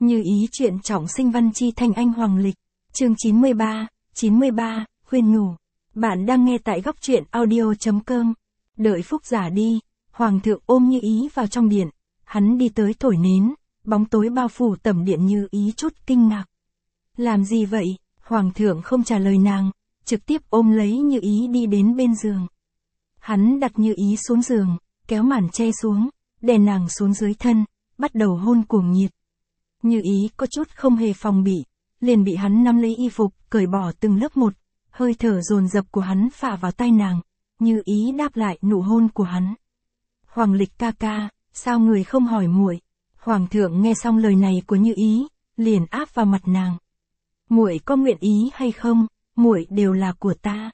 Như ý chuyện trọng sinh văn chi thanh anh hoàng lịch. Chương 93, khuyên nhủ. Bạn đang nghe tại góc truyện audio.com. Đợi phúc giả đi, hoàng thượng ôm Như ý vào trong điện. Hắn đi tới thổi nến, bóng tối bao phủ tẩm điện. Như ý chút kinh ngạc. Làm gì vậy? Hoàng thượng không trả lời nàng, trực tiếp ôm lấy Như ý đi đến bên giường. Hắn đặt Như ý xuống giường, kéo màn che xuống, đè nàng xuống dưới thân, bắt đầu hôn cuồng nhiệt. Như ý có chút không hề phòng bị, liền bị hắn nắm lấy y phục, cởi bỏ từng lớp một, hơi thở dồn dập của hắn phả vào tai nàng. Như ý đáp lại nụ hôn của hắn. Hoàng lịch ca ca, sao người không hỏi muội? Hoàng thượng nghe xong lời này của Như ý, liền áp vào mặt nàng. Muội có nguyện ý hay không, muội đều là của ta.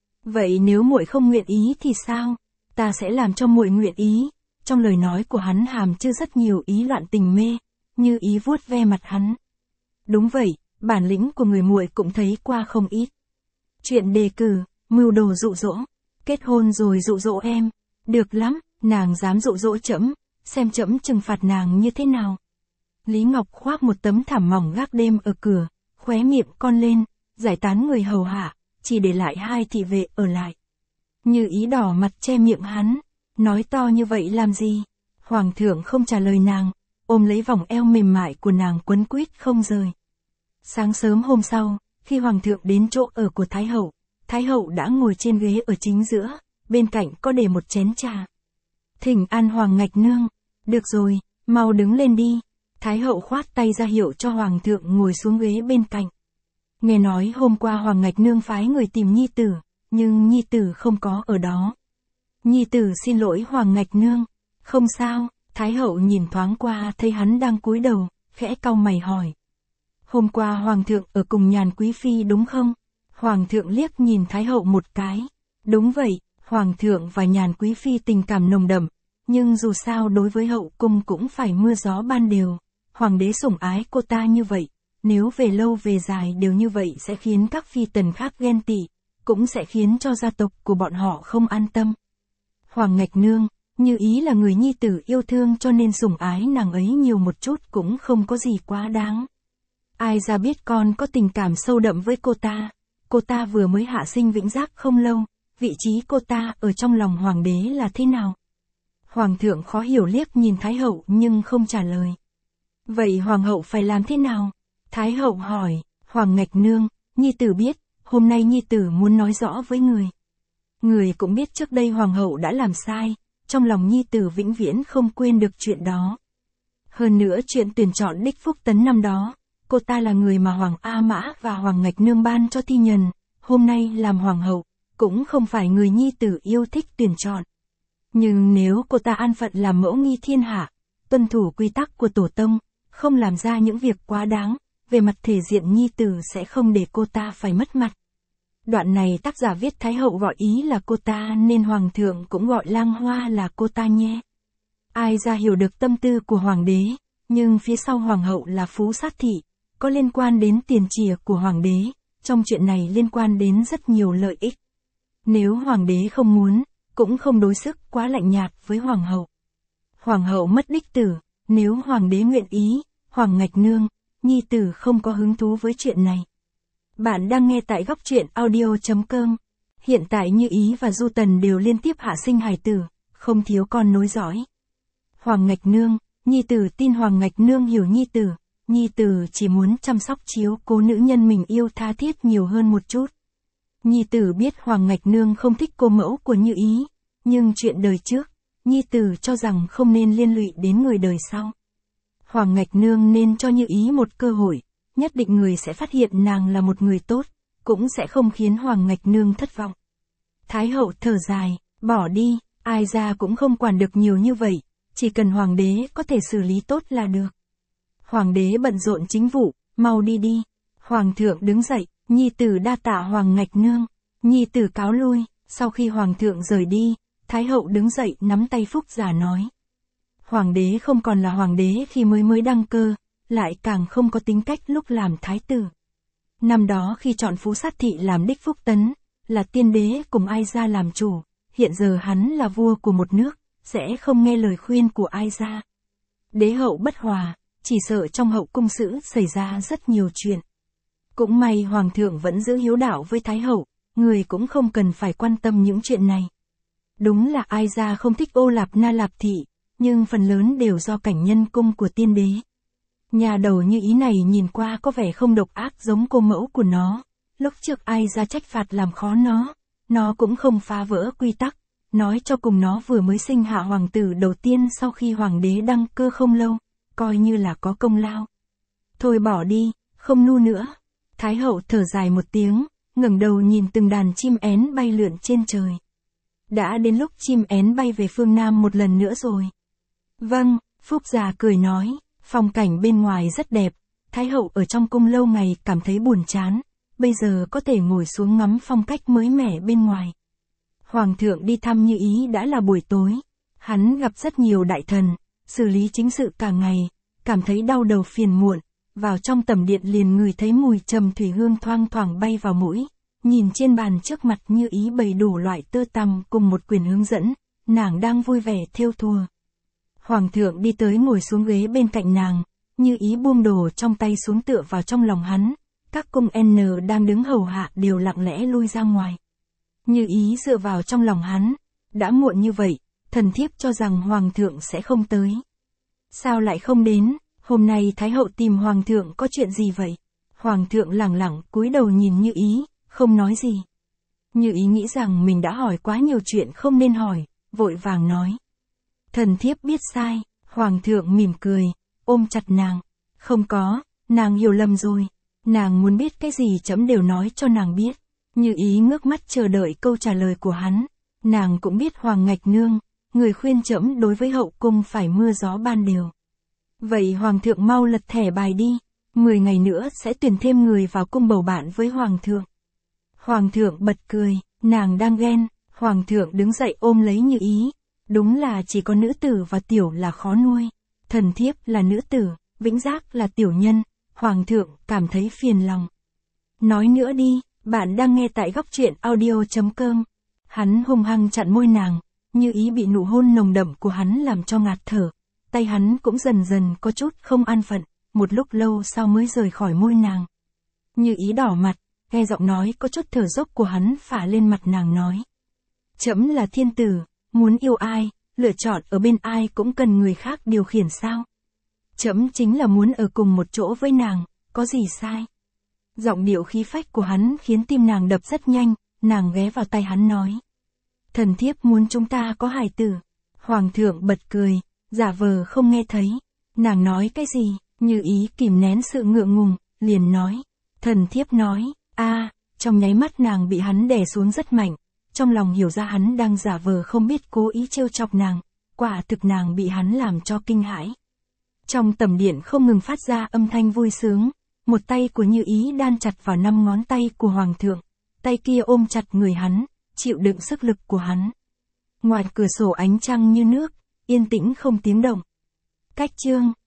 Vậy nếu muội không nguyện ý thì sao? Ta sẽ làm cho muội nguyện ý. Trong lời nói của hắn hàm chứa rất nhiều ý loạn tình mê. Như ý vuốt ve mặt hắn. Đúng vậy, bản lĩnh của người muội cũng thấy qua không ít. Chuyện đề cử, mưu đồ dụ dỗ, kết hôn rồi dụ dỗ em. Được lắm, nàng dám dụ dỗ trẫm, xem trẫm trừng phạt nàng như thế nào. Lý Ngọc khoác một tấm thảm mỏng gác đêm ở cửa, khóe miệng cong lên, giải tán người hầu hạ, chỉ để lại hai thị vệ ở lại. Như ý đỏ mặt che miệng hắn, nói to như vậy làm gì? Hoàng thượng không trả lời nàng, ôm lấy vòng eo mềm mại của nàng quấn quýt không rời. Sáng sớm hôm sau, khi hoàng thượng đến chỗ ở của Thái hậu đã ngồi trên ghế ở chính giữa, bên cạnh có để một chén trà. Thỉnh an Hoàng Ngạch Nương. Được rồi, mau đứng lên đi. Thái hậu khoát tay ra hiệu cho hoàng thượng ngồi xuống ghế bên cạnh. Nghe nói hôm qua Hoàng Ngạch Nương phái người tìm nhi tử, nhưng nhi tử không có ở đó. Nhi tử xin lỗi Hoàng Ngạch Nương. Không sao. Thái hậu nhìn thoáng qua thấy hắn đang cúi đầu, khẽ cau mày hỏi. Hôm qua hoàng thượng ở cùng Nhàn Quý Phi đúng không? Hoàng thượng liếc nhìn Thái hậu một cái. Đúng vậy, hoàng thượng và Nhàn Quý Phi tình cảm nồng đậm, nhưng dù sao đối với hậu cung cũng phải mưa gió ban đều. Hoàng đế sủng ái cô ta như vậy, nếu về lâu về dài đều như vậy sẽ khiến các phi tần khác ghen tị, cũng sẽ khiến cho gia tộc của bọn họ không an tâm. Hoàng Ngạch Nương, Như ý là người nhi tử yêu thương cho nên sủng ái nàng ấy nhiều một chút cũng không có gì quá đáng. Ai ra biết con có tình cảm sâu đậm với cô ta vừa mới hạ sinh Vĩnh Giác không lâu, vị trí cô ta ở trong lòng hoàng đế là thế nào? Hoàng thượng khó hiểu liếc nhìn Thái hậu nhưng không trả lời. Vậy hoàng hậu phải làm thế nào? Thái hậu hỏi. Hoàng Ngạch Nương, nhi tử biết, hôm nay nhi tử muốn nói rõ với người. Người cũng biết trước đây hoàng hậu đã làm sai, trong lòng nhi tử vĩnh viễn không quên được chuyện đó. Hơn nữa chuyện tuyển chọn Đích Phúc Tấn năm đó, cô ta là người mà Hoàng A Mã và Hoàng Ngạch Nương ban cho thi nhân, hôm nay làm hoàng hậu, cũng không phải người nhi tử yêu thích tuyển chọn. Nhưng nếu cô ta an phận làm mẫu nghi thiên hạ, tuân thủ quy tắc của tổ tông, không làm ra những việc quá đáng, về mặt thể diện nhi tử sẽ không để cô ta phải mất mặt. Đoạn này tác giả viết Thái hậu gọi ý là cô ta nên hoàng thượng cũng gọi Lang Hoa là cô ta nhé. Ai ra hiểu được tâm tư của hoàng đế, nhưng phía sau hoàng hậu là Phú Sát Thị, có liên quan đến tiền chìa của hoàng đế, trong chuyện này liên quan đến rất nhiều lợi ích. Nếu hoàng đế không muốn, cũng không đối sức quá lạnh nhạt với hoàng hậu. Hoàng hậu mất đích tử, nếu hoàng đế nguyện ý, Hoàng Ngạch Nương, nhi tử không có hứng thú với chuyện này. Bạn đang nghe tại góc truyện audio.com. Hiện tại Như ý và Du Tần đều liên tiếp hạ sinh hài tử, không thiếu con nối dõi. Hoàng Ngạch Nương, nhi tử tin Hoàng Ngạch Nương hiểu nhi tử chỉ muốn chăm sóc chiếu cố nữ nhân mình yêu tha thiết nhiều hơn một chút. Nhi tử biết Hoàng Ngạch Nương không thích cô mẫu của Như ý, nhưng chuyện đời trước, nhi tử cho rằng không nên liên lụy đến người đời sau. Hoàng Ngạch Nương nên cho Như ý một cơ hội, nhất định người sẽ phát hiện nàng là một người tốt, cũng sẽ không khiến Hoàng Ngạch Nương thất vọng. Thái hậu thở dài, bỏ đi, ai ra cũng không quản được nhiều như vậy, chỉ cần hoàng đế có thể xử lý tốt là được. Hoàng đế bận rộn chính vụ, mau đi đi. Hoàng thượng đứng dậy, nhi tử đa tạ Hoàng Ngạch Nương. Nhi tử cáo lui. Sau khi hoàng thượng rời đi, Thái hậu đứng dậy nắm tay Phúc Giả nói. Hoàng đế không còn là hoàng đế khi mới đăng cơ, lại càng không có tính cách lúc làm thái tử. Năm đó khi chọn Phú Sát Thị làm Đích Phúc Tấn, là tiên đế cùng ai ra làm chủ, hiện giờ hắn là vua của một nước, sẽ không nghe lời khuyên của ai ra. Đế hậu bất hòa, chỉ sợ trong hậu cung sự xảy ra rất nhiều chuyện. Cũng may hoàng thượng vẫn giữ hiếu đạo với thái hậu, người cũng không cần phải quan tâm những chuyện này. Đúng là ai ra không thích Ô Lạp Na Lạp thị, nhưng phần lớn đều do cảnh nhân cung của tiên đế. Nhà đầu Như Ý này nhìn qua có vẻ không độc ác giống cô mẫu của nó. Lúc trước ai ra trách phạt làm khó nó cũng không phá vỡ quy tắc. Nói cho cùng nó vừa mới sinh hạ hoàng tử đầu tiên sau khi hoàng đế đăng cơ không lâu, coi như là có công lao. Thôi bỏ đi, không nu nữa. Thái hậu thở dài một tiếng, ngẩng đầu nhìn từng đàn chim én bay lượn trên trời. Đã đến lúc chim én bay về phương Nam một lần nữa rồi. Vâng, Phúc già cười nói, phong cảnh bên ngoài rất đẹp, Thái hậu ở trong cung lâu ngày cảm thấy buồn chán, bây giờ có thể ngồi xuống ngắm phong cách mới mẻ bên ngoài. Hoàng thượng đi thăm Như Ý đã là buổi tối, hắn gặp rất nhiều đại thần, xử lý chính sự cả ngày, cảm thấy đau đầu phiền muộn, vào trong tầm điện liền ngửi thấy mùi trầm thủy hương thoang thoảng bay vào mũi, nhìn trên bàn trước mặt Như Ý bày đủ loại tơ tằm cùng một quyển hướng dẫn, nàng đang vui vẻ thêu thùa. Hoàng thượng đi tới ngồi xuống ghế bên cạnh nàng, Như Ý buông đồ trong tay xuống tựa vào trong lòng hắn, các cung N đang đứng hầu hạ đều lặng lẽ lui ra ngoài. Như Ý dựa vào trong lòng hắn, đã muộn như vậy, thần thiếp cho rằng hoàng thượng sẽ không tới. Sao lại không đến, hôm nay Thái hậu tìm hoàng thượng có chuyện gì vậy? Hoàng thượng lẳng lặng cúi đầu nhìn Như Ý, không nói gì. Như Ý nghĩ rằng mình đã hỏi quá nhiều chuyện không nên hỏi, vội vàng nói. Thần thiếp biết sai, hoàng thượng mỉm cười, ôm chặt nàng. Không có, nàng hiểu lầm rồi, nàng muốn biết cái gì trẫm đều nói cho nàng biết. Như Ý ngước mắt chờ đợi câu trả lời của hắn, nàng cũng biết Hoàng Ngạch Nương, người khuyên trẫm đối với hậu cung phải mưa gió ban đều. Vậy hoàng thượng mau lật thẻ bài đi, 10 ngày nữa sẽ tuyển thêm người vào cung bầu bạn với hoàng thượng. Hoàng thượng bật cười, nàng đang ghen, hoàng thượng đứng dậy ôm lấy Như Ý, đúng là chỉ có nữ tử và tiểu là khó nuôi, thần thiếp là nữ tử, Vĩnh Giác là tiểu nhân, hoàng thượng cảm thấy phiền lòng. Nói nữa đi, bạn đang nghe tại góc truyện audio.com. Hắn hung hăng chặn môi nàng, Như Ý bị nụ hôn nồng đậm của hắn làm cho ngạt thở, tay hắn cũng dần dần có chút không an phận, một lúc lâu sau mới rời khỏi môi nàng. Như Ý đỏ mặt, nghe giọng nói có chút thở dốc của hắn phả lên mặt nàng nói. Trẫm là thiên tử, muốn yêu ai, lựa chọn ở bên ai cũng cần người khác điều khiển sao? Trẫm chính là muốn ở cùng một chỗ với nàng, có gì sai? Giọng điệu khí phách của hắn khiến tim nàng đập rất nhanh, nàng ghé vào tay hắn nói. Thần thiếp muốn chúng ta có hài tử. Hoàng thượng bật cười, giả vờ không nghe thấy. Nàng nói cái gì? Như Ý kìm nén sự ngượng ngùng, liền nói. Thần thiếp nói, trong nháy mắt nàng bị hắn đè xuống rất mạnh, trong lòng hiểu ra hắn đang giả vờ không biết cố ý trêu chọc nàng, quả thực nàng bị hắn làm cho kinh hãi. Trong tầm điện không ngừng phát ra âm thanh vui sướng, một tay của Như Ý đan chặt vào 5 ngón tay của hoàng thượng, tay kia ôm chặt người hắn, chịu đựng sức lực của hắn. Ngoài cửa sổ ánh trăng như nước, yên tĩnh không tiếng động. Cách chương